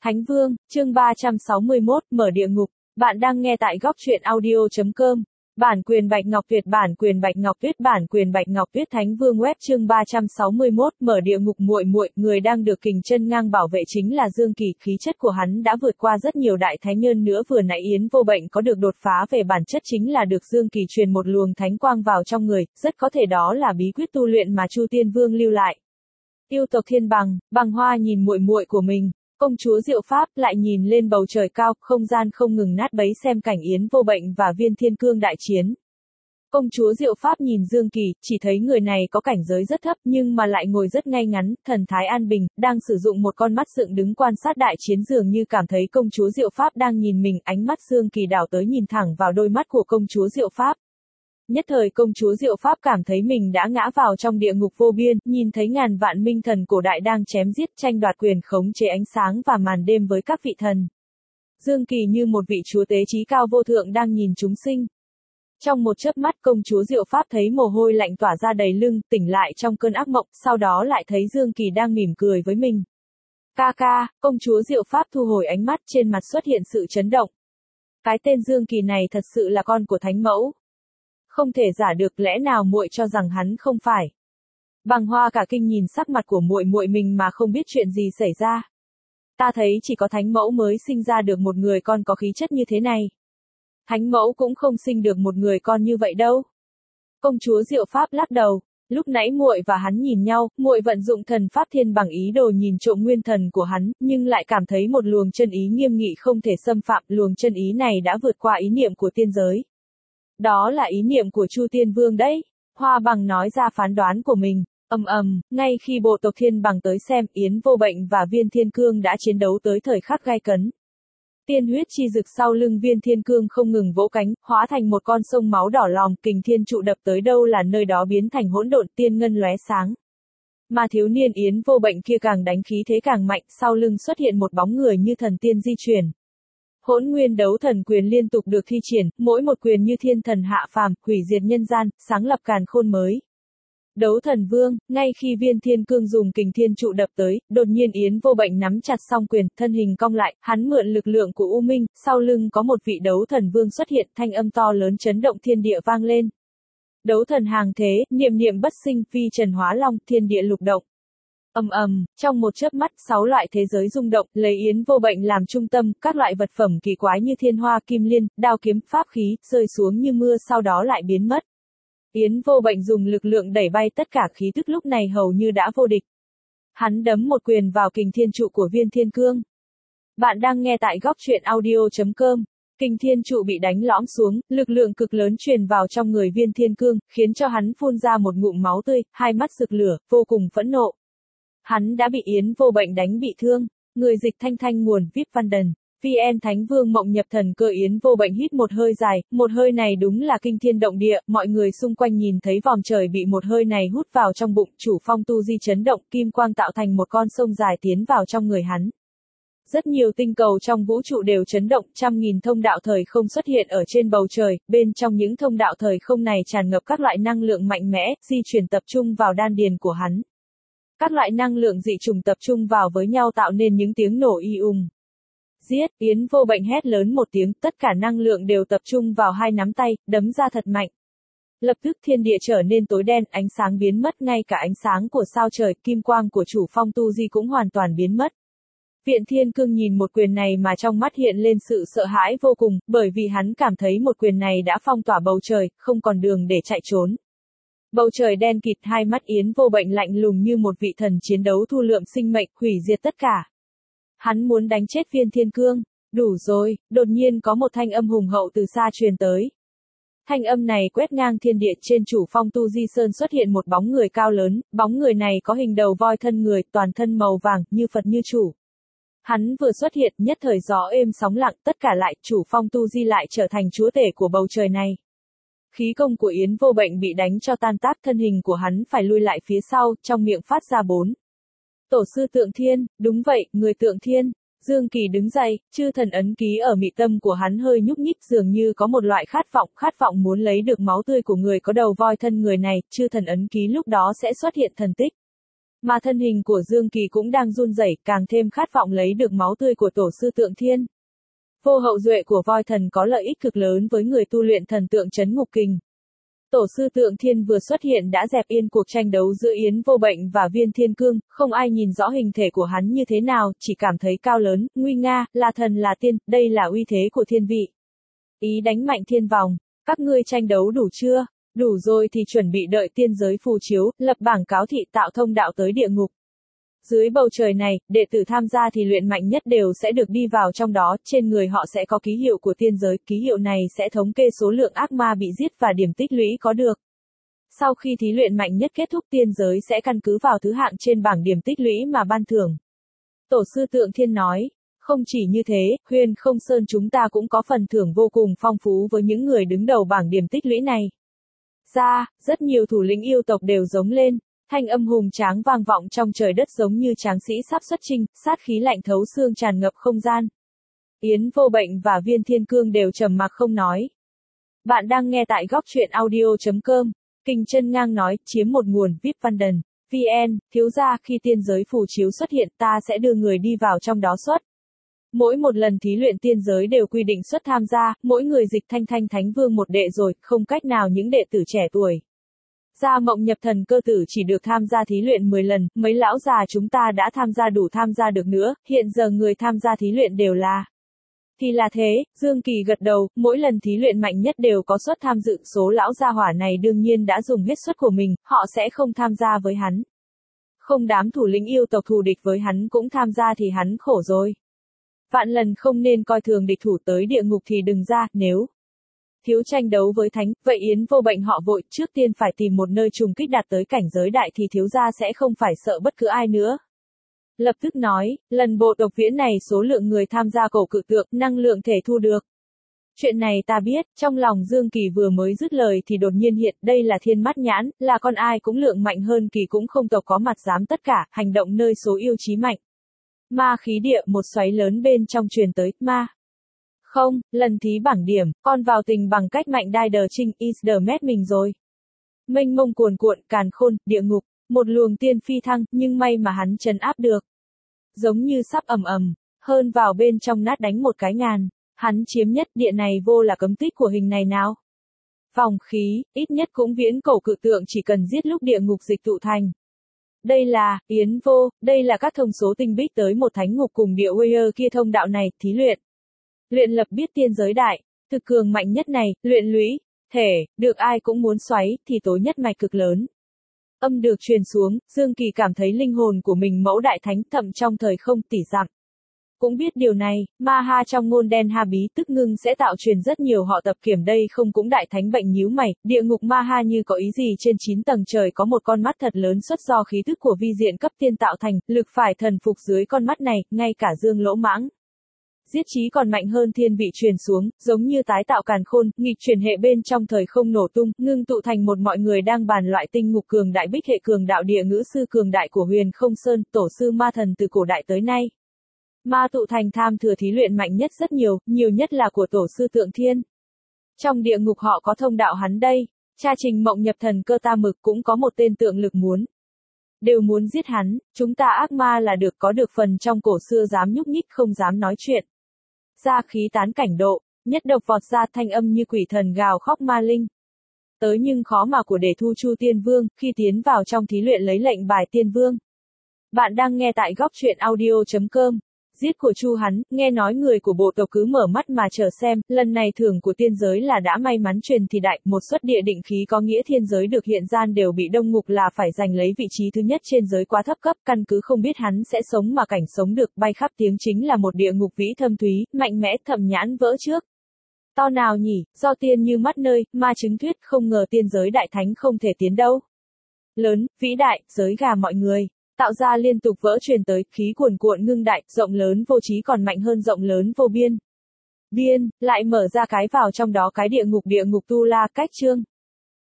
Thánh Vương, chương 361, mở địa ngục. Bạn đang nghe tại góc truyện audio.com. Bản quyền Bạch Ngọc Tuyết, bản quyền Bạch Ngọc Tuyết, bản quyền Bạch Ngọc Tuyết. Thánh Vương web chương 361, mở địa ngục. Muội muội, người đang được kình chân ngang bảo vệ chính là Dương Kỳ, khí chất của hắn đã vượt qua rất nhiều đại thánh nhân nữa. Vừa nãy Yến Vô Bệnh có được đột phá về bản chất chính là được Dương Kỳ truyền một luồng thánh quang vào trong người, rất có thể đó là bí quyết tu luyện mà Chu Tiên Vương lưu lại. Yêu tộc Thiên Bằng, Bằng Hoa nhìn muội muội của mình. Công chúa Diệu Pháp lại nhìn lên bầu trời cao, không gian không ngừng nát bấy xem cảnh Yến Vô Bệnh và Viên Thiên Cương đại chiến. Công chúa Diệu Pháp nhìn Dương Kỳ, chỉ thấy người này có cảnh giới rất thấp nhưng mà lại ngồi rất ngay ngắn, thần thái an bình, đang sử dụng một con mắt dựng đứng quan sát đại chiến, dường như cảm thấy công chúa Diệu Pháp đang nhìn mình. Ánh mắt Dương Kỳ đảo tới nhìn thẳng vào đôi mắt của công chúa Diệu Pháp. Nhất thời công chúa Diệu Pháp cảm thấy mình đã ngã vào trong địa ngục vô biên, nhìn thấy ngàn vạn minh thần cổ đại đang chém giết tranh đoạt quyền khống chế ánh sáng và màn đêm với các vị thần. Dương Kỳ như một vị chúa tế trí cao vô thượng đang nhìn chúng sinh. Trong một chớp mắt công chúa Diệu Pháp thấy mồ hôi lạnh tỏa ra đầy lưng, tỉnh lại trong cơn ác mộng, sau đó lại thấy Dương Kỳ đang mỉm cười với mình. Ca ca, công chúa Diệu Pháp thu hồi ánh mắt, trên mặt xuất hiện sự chấn động. Cái tên Dương Kỳ này thật sự là con của Thánh Mẫu. Không thể giả được, lẽ nào muội cho rằng hắn không phải? Bằng Hoa cả kinh nhìn sắc mặt của muội muội mình mà không biết chuyện gì xảy ra. Ta thấy chỉ có Thánh Mẫu mới sinh ra được một người con có khí chất như thế này. Thánh Mẫu cũng không sinh được một người con như vậy đâu. Công chúa Diệu Pháp lắc đầu. Lúc nãy muội và hắn nhìn nhau, muội vận dụng thần pháp Thiên Bằng ý đồ nhìn trộm nguyên thần của hắn, nhưng lại cảm thấy một luồng chân ý nghiêm nghị không thể xâm phạm. Luồng chân ý này đã vượt qua ý niệm của tiên giới. Đó là ý niệm của Chu Tiên Vương đấy. Hoa Bằng nói ra phán đoán của mình. Ngay khi bộ tộc Thiên Bằng tới xem, Yến Vô Bệnh và Viên Thiên Cương đã chiến đấu tới thời khắc gay cấn. Tiên huyết chi dực sau lưng Viên Thiên Cương không ngừng vỗ cánh, hóa thành một con sông máu đỏ lòm, kình thiên trụ đập tới đâu là nơi đó biến thành hỗn độn, tiên ngân lóe sáng. Mà thiếu niên Yến Vô Bệnh kia càng đánh khí thế càng mạnh, sau lưng xuất hiện một bóng người như thần tiên di chuyển. Hỗn Nguyên Đấu Thần Quyền liên tục được thi triển, mỗi một quyền như thiên thần hạ phàm, hủy diệt nhân gian, sáng lập càn khôn mới. Đấu Thần Vương, ngay khi Viên Thiên Cương dùng kình thiên trụ đập tới, đột nhiên Yến Vô Bệnh nắm chặt song quyền, thân hình cong lại, hắn mượn lực lượng của U Minh, sau lưng có một vị Đấu Thần Vương xuất hiện, thanh âm to lớn chấn động thiên địa vang lên. Đấu thần hàng thế, niệm niệm bất sinh, phi trần hóa long, thiên địa lục động. Trong một chớp mắt, 6 loại thế giới rung động, lấy Yến Vô Bệnh làm trung tâm, các loại vật phẩm kỳ quái như thiên hoa, kim liên, đao kiếm, pháp khí, rơi xuống như mưa sau đó lại biến mất. Yến Vô Bệnh dùng lực lượng đẩy bay tất cả khí tức, lúc này hầu như đã vô địch. Hắn đấm một quyền vào kình thiên trụ của Viên Thiên Cương. Bạn đang nghe tại góc truyện audio.com. Kình thiên trụ bị đánh lõm xuống, lực lượng cực lớn truyền vào trong người Viên Thiên Cương, khiến cho hắn phun ra một ngụm máu tươi, hai mắt rực lửa, vô cùng phẫn nộ. Hắn đã bị Yến Vô Bệnh đánh bị thương. Người dịch thanh thanh nguồn VIP Văn Đần. VN Thánh Vương mộng nhập thần cơ. Yến Vô Bệnh hít một hơi dài, một hơi này đúng là kinh thiên động địa, mọi người xung quanh nhìn thấy vòm trời bị một hơi này hút vào trong bụng, chủ phong tu di chấn động, kim quang tạo thành một con sông dài tiến vào trong người hắn. Rất nhiều tinh cầu trong vũ trụ đều chấn động, trăm nghìn thông đạo thời không xuất hiện ở trên bầu trời, bên trong những thông đạo thời không này tràn ngập các loại năng lượng mạnh mẽ, di chuyển tập trung vào đan điền của hắn. Các loại năng lượng dị trùng tập trung vào với nhau tạo nên những tiếng nổ y ùng. Giết, Yến Vô Bệnh hét lớn một tiếng, tất cả năng lượng đều tập trung vào hai nắm tay, đấm ra thật mạnh. Lập tức thiên địa trở nên tối đen, ánh sáng biến mất, ngay cả ánh sáng của sao trời, kim quang của chủ phong tu di cũng hoàn toàn biến mất. Viên Thiên Cương nhìn một quyền này mà trong mắt hiện lên sự sợ hãi vô cùng, bởi vì hắn cảm thấy một quyền này đã phong tỏa bầu trời, không còn đường để chạy trốn. Bầu trời đen kịt, hai mắt Yến Vô Bệnh lạnh lùng như một vị thần chiến đấu thu lượm sinh mệnh, hủy diệt tất cả. Hắn muốn đánh chết Viên Thiên Cương. Đủ rồi, đột nhiên có một thanh âm hùng hậu từ xa truyền tới. Thanh âm này quét ngang thiên địa, trên chủ phong tu di sơn xuất hiện một bóng người cao lớn, bóng người này có hình đầu voi thân người, toàn thân màu vàng, như Phật như chủ. Hắn vừa xuất hiện, nhất thời gió êm sóng lặng, tất cả lại, chủ phong tu di lại trở thành chúa tể của bầu trời này. Khí công của Yến Vô Bệnh bị đánh cho tan tác, thân hình của hắn phải lui lại phía sau, trong miệng phát ra 4. Tổ sư Tượng Thiên, đúng vậy, người Tượng Thiên. Dương Kỳ đứng dậy, chư thần ấn ký ở mị tâm của hắn hơi nhúc nhích, dường như có một loại khát vọng muốn lấy được máu tươi của người có đầu voi thân người này, chư thần ấn ký lúc đó sẽ xuất hiện thần tích. Mà thân hình của Dương Kỳ cũng đang run rẩy, càng thêm khát vọng lấy được máu tươi của tổ sư Tượng Thiên. Vô hậu duệ của voi thần có lợi ích cực lớn với người tu luyện thần tượng trấn ngục kình. Tổ sư Tượng Thiên vừa xuất hiện đã dẹp yên cuộc tranh đấu giữa Yến Vô Bệnh và Viên Thiên Cương, không ai nhìn rõ hình thể của hắn như thế nào, chỉ cảm thấy cao lớn, nguy nga, là thần là tiên, đây là uy thế của thiên vị. Ý đánh mạnh thiên vòng, các ngươi tranh đấu đủ chưa? Đủ rồi thì chuẩn bị đợi tiên giới phù chiếu, lập bảng cáo thị tạo thông đạo tới địa ngục. Dưới bầu trời này, đệ tử tham gia thì luyện mạnh nhất đều sẽ được đi vào trong đó, trên người họ sẽ có ký hiệu của tiên giới, ký hiệu này sẽ thống kê số lượng ác ma bị giết và điểm tích lũy có được. Sau khi thí luyện mạnh nhất kết thúc tiên giới sẽ căn cứ vào thứ hạng trên bảng điểm tích lũy mà ban thưởng. Tổ sư Tượng Thiên nói, không chỉ như thế, Huyền Không Sơn chúng ta cũng có phần thưởng vô cùng phong phú với những người đứng đầu bảng điểm tích lũy này. Rất nhiều thủ lĩnh yêu tộc đều giống lên. Thanh âm hùng tráng vang vọng trong trời đất giống như tráng sĩ sắp xuất chinh, sát khí lạnh thấu xương tràn ngập không gian. Yến Vô Bệnh và Viên Thiên Cương đều trầm mặc không nói. Bạn đang nghe tại góc truyện audio.com. Kình Chân Ngang nói, chiếm một nguồn VIP Văn Đần. VN, thiếu gia khi tiên giới phù chiếu xuất hiện ta sẽ đưa người đi vào trong đó xuất. Mỗi một lần thí luyện tiên giới đều quy định xuất tham gia, mỗi người dịch thanh thánh vương một đệ rồi, không cách nào những đệ tử trẻ tuổi. Gia Mộng Nhập Thần Cơ Tử chỉ được tham gia thí luyện 10 lần, mấy lão già chúng ta đã tham gia đủ tham gia được nữa, hiện giờ người tham gia thí luyện đều là. Thì là thế, Dương Kỳ gật đầu, mỗi lần thí luyện mạnh nhất đều có suất tham dự, số lão gia hỏa này đương nhiên đã dùng hết suất của mình, họ sẽ không tham gia với hắn. Không đám thủ lĩnh yêu tộc thù địch với hắn cũng tham gia thì hắn khổ rồi. Vạn lần không nên coi thường địch thủ tới địa ngục thì đừng ra, nếu thiếu tranh đấu với thánh, vậy Yến Vô Bệnh họ vội, trước tiên phải tìm một nơi trùng kích đạt tới cảnh giới đại thì thiếu gia sẽ không phải sợ bất cứ ai nữa. Lập tức nói, lần bộ tộc viễn này số lượng người tham gia cổ cự tượng, năng lượng thể thu được. Chuyện này ta biết, trong lòng Dương Kỳ vừa mới dứt lời thì đột nhiên hiện, đây là thiên mắt nhãn, là con ai cũng lượng mạnh hơn Kỳ cũng không tộc có mặt dám tất cả, hành động nơi số yêu chí mạnh. Ma khí địa, một xoáy lớn bên trong truyền tới, ma. Không, lần thí bảng điểm, con vào tình bằng cách mạnh đai đờ trinh, is the mét mình rồi. Mênh mông cuồn cuộn, càn khôn, địa ngục, một luồng tiên phi thăng, nhưng may mà hắn trấn áp được. Giống như sắp ầm, hơn vào bên trong nát đánh một cái ngàn, hắn chiếm nhất, địa này vô là cấm tích của hình này nào. Vòng khí, ít nhất cũng viễn cổ cự tượng chỉ cần giết lúc địa ngục dịch tụ thành. Đây là, Yến Vô, đây là các thông số tinh bích tới một thánh ngục cùng địa Warrior kia thông đạo này, thí luyện. Luyện lập biết tiên giới đại, thực cường mạnh nhất này, luyện lũy, thể, được ai cũng muốn xoáy, thì tối nhất mạch cực lớn. Âm được truyền xuống, Dương Kỳ cảm thấy linh hồn của mình mẫu đại thánh thậm trong thời không tỷ dặm. Cũng biết điều này, ma ha trong ngôn đen ha bí tức ngưng sẽ tạo truyền rất nhiều họ tập kiểm đây không cũng đại thánh bệnh nhíu mày, địa ngục ma ha như có ý gì trên 9 tầng trời có một con mắt thật lớn xuất do khí tức của vi diện cấp tiên tạo thành, lực phải thần phục dưới con mắt này, ngay cả Dương Lỗ Mãng. Giết chí còn mạnh hơn thiên vị truyền xuống, giống như tái tạo càn khôn, nghịch chuyển hệ bên trong thời không nổ tung, ngưng tụ thành một mọi người đang bàn loại tinh ngục cường đại bích hệ cường đạo địa ngữ sư cường đại của Huyền Không Sơn, tổ sư ma thần từ cổ đại tới nay. Ma tụ thành tham thừa thí luyện mạnh nhất rất nhiều, nhiều nhất là của tổ sư Tượng Thiên. Trong địa ngục họ có thông đạo hắn đây, cha Trình Mộng Nhập Thần Cơ ta mực cũng có một tên tượng lực muốn. Đều muốn giết hắn, chúng ta ác ma là được có được phần trong cổ xưa dám nhúc nhích không dám nói chuyện. Ra khí tán cảnh độ, nhất độc vọt ra thanh âm như quỷ thần gào khóc ma linh. Tới nhưng khó mà của để thu Chu Tiên Vương, khi tiến vào trong thí luyện lấy lệnh bài Tiên Vương. Bạn đang nghe tại góc truyện audio.com. Giết của Chu hắn, nghe nói người của bộ tộc cứ mở mắt mà chờ xem, lần này thưởng của tiên giới là đã may mắn truyền thì đại, một suất địa định khí có nghĩa thiên giới được hiện gian đều bị đông ngục là phải giành lấy vị trí thứ nhất trên giới quá thấp cấp, căn cứ không biết hắn sẽ sống mà cảnh sống được, bay khắp tiếng chính là một địa ngục vĩ thâm thúy, mạnh mẽ thầm nhãn vỡ trước. To nào nhỉ, do tiên như mắt nơi, ma chứng thuyết không ngờ tiên giới đại thánh không thể tiến đâu. Lớn, vĩ đại, giới gà mọi người. Tạo ra liên tục vỡ truyền tới, khí cuồn cuộn ngưng đại, rộng lớn vô trí còn mạnh hơn rộng lớn vô biên. Biên, lại mở ra cái vào trong đó cái địa ngục tu la, cách chương.